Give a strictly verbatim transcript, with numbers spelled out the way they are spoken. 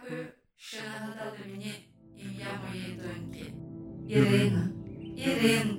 그 şuna hata lumini imya moye donki. Irena, Irena.